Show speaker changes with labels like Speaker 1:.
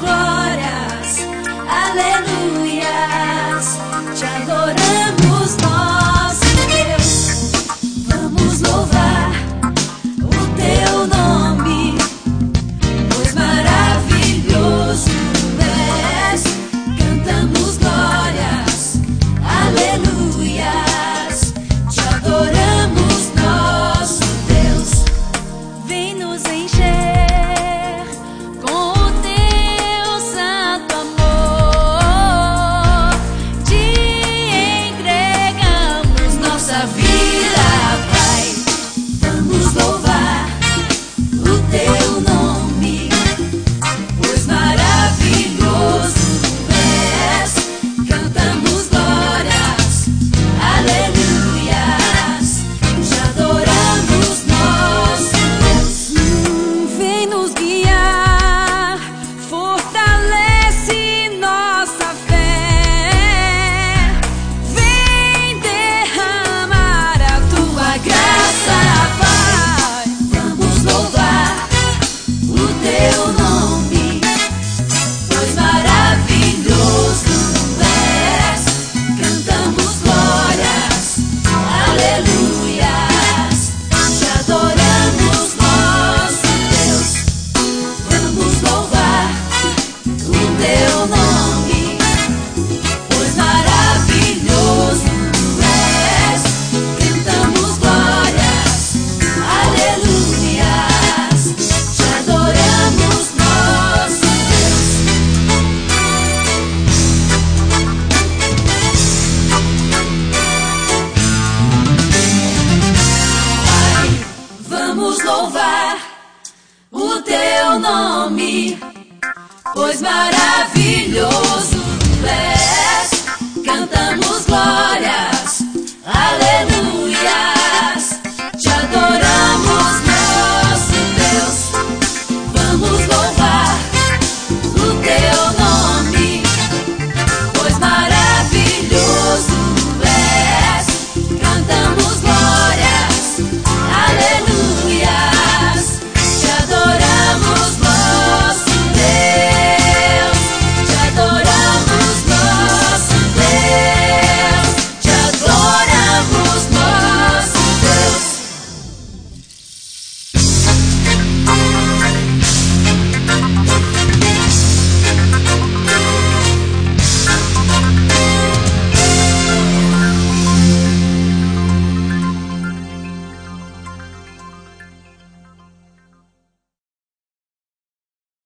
Speaker 1: glórias, aleluias. Te adoramos, nosso Deus. Vamos louvar o teu nome, pois maravilhoso és. Cantamos glórias, aleluias. Te adoramos, nosso Deus. Vem nos encher com o teu santo amor. Te entregamos nossa vida, Pai. Vamos louvar o teu nome, pois maravilhoso és. Cantamos glórias, aleluias. Te adoramos, nosso Deus. Vem nos guiar, fortalece nossa fé. Vem derramar a tua graça, Pai. Vamos louvar o teu nome, pois maravilhoso és. Cantamos glórias, aleluias. Te adoramos, nosso Deus. Vamos louvar o teu nome, pois maravilhoso és. Cantamos glórias, aleluias. Te adoramos, nosso Deus. Pai, vamos louvar o teu nome, pois maravilhoso és.